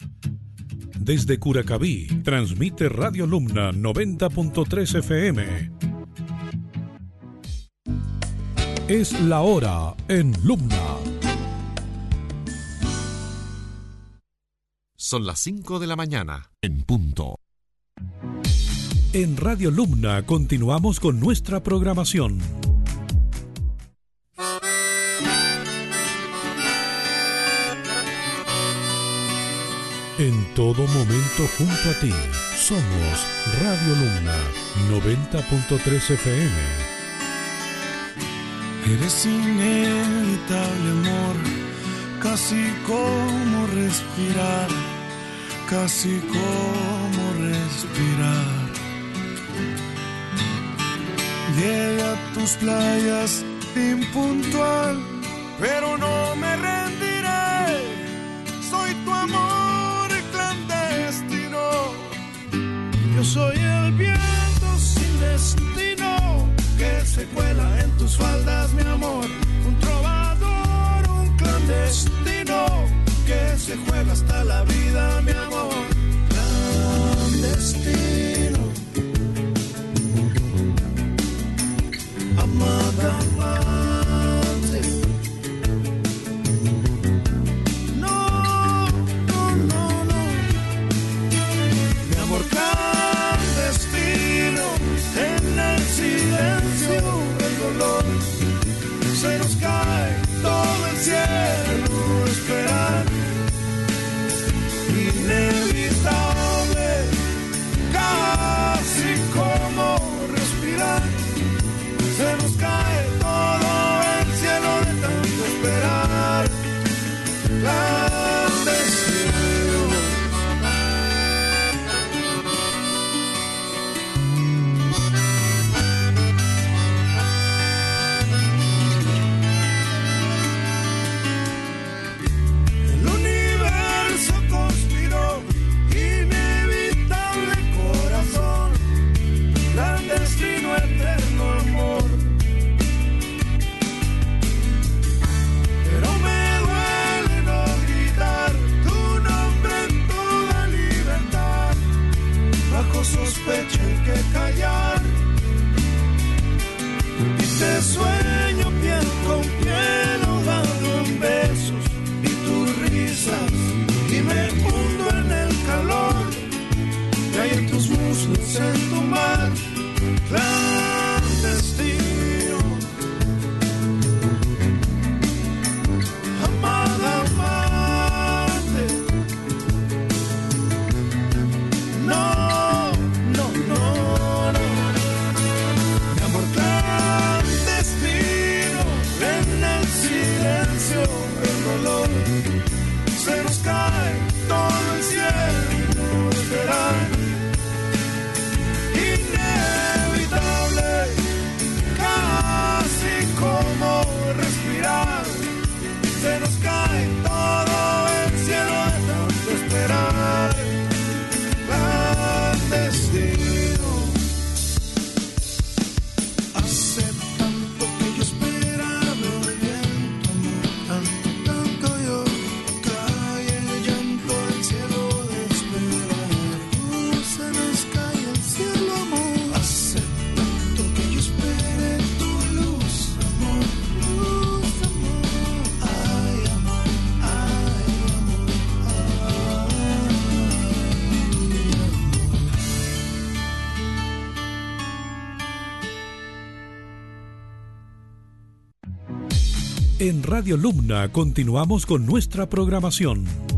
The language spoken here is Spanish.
Desde Curacaví, transmite Radio Lumna 90.3 FM. Es la hora en Lumna. Son las 5 de la mañana, en punto. En Radio Lumna continuamos con nuestra programación. En todo momento junto a ti, somos Radio Lumna 90.3 FM. Eres inevitable, amor, casi como respirar, casi como respirar. Llegué a tus playas impuntual, pero no me rendiré. Soy tu amor clandestino. Yo soy el viento sin destino que se cuela en tus faldas, mi amor. Un trovador, un clandestino que se juega hasta la vida, mi amor. Clandestino. Amada amante. No, no, no, no. Mi amor clandestino. En el silencio, el dolor. Se nos cae todo el cielo. Esperar. Inevitable. Casi como respirar. Se nos cae todo el cielo de tanto esperar. Clandestino. El universo conspiró, inevitable corazón, clandestino eterno amor. Pero me duele no gritar tu nombre en toda libertad. Bajo sospecha hay que callar. Y te sueño piel con piel, ahogado en besos y tus risas. Y me hundo en el calor que hay en tus muslos, en tu mar. Clandestino. Amada amante. No, no, no, no. Mi amor clandestino. En el silencio, el dolor. Se nos cae todo el cielo. Esperar. Inevitable, casi como respirar. Se nos cae todo el cielo de tanto esperar. Clandestino. Hace tanto que yo esperaba el viento, amor, tanto, tanto yo. Cae el llanto del cielo de esperar. Se nos cae el cielo, amor. Hace tanto que yo esperé tu luz, amor, luz, amor. Ay, amor, ay, amor, En Radio Lumna continuamos con nuestra programación.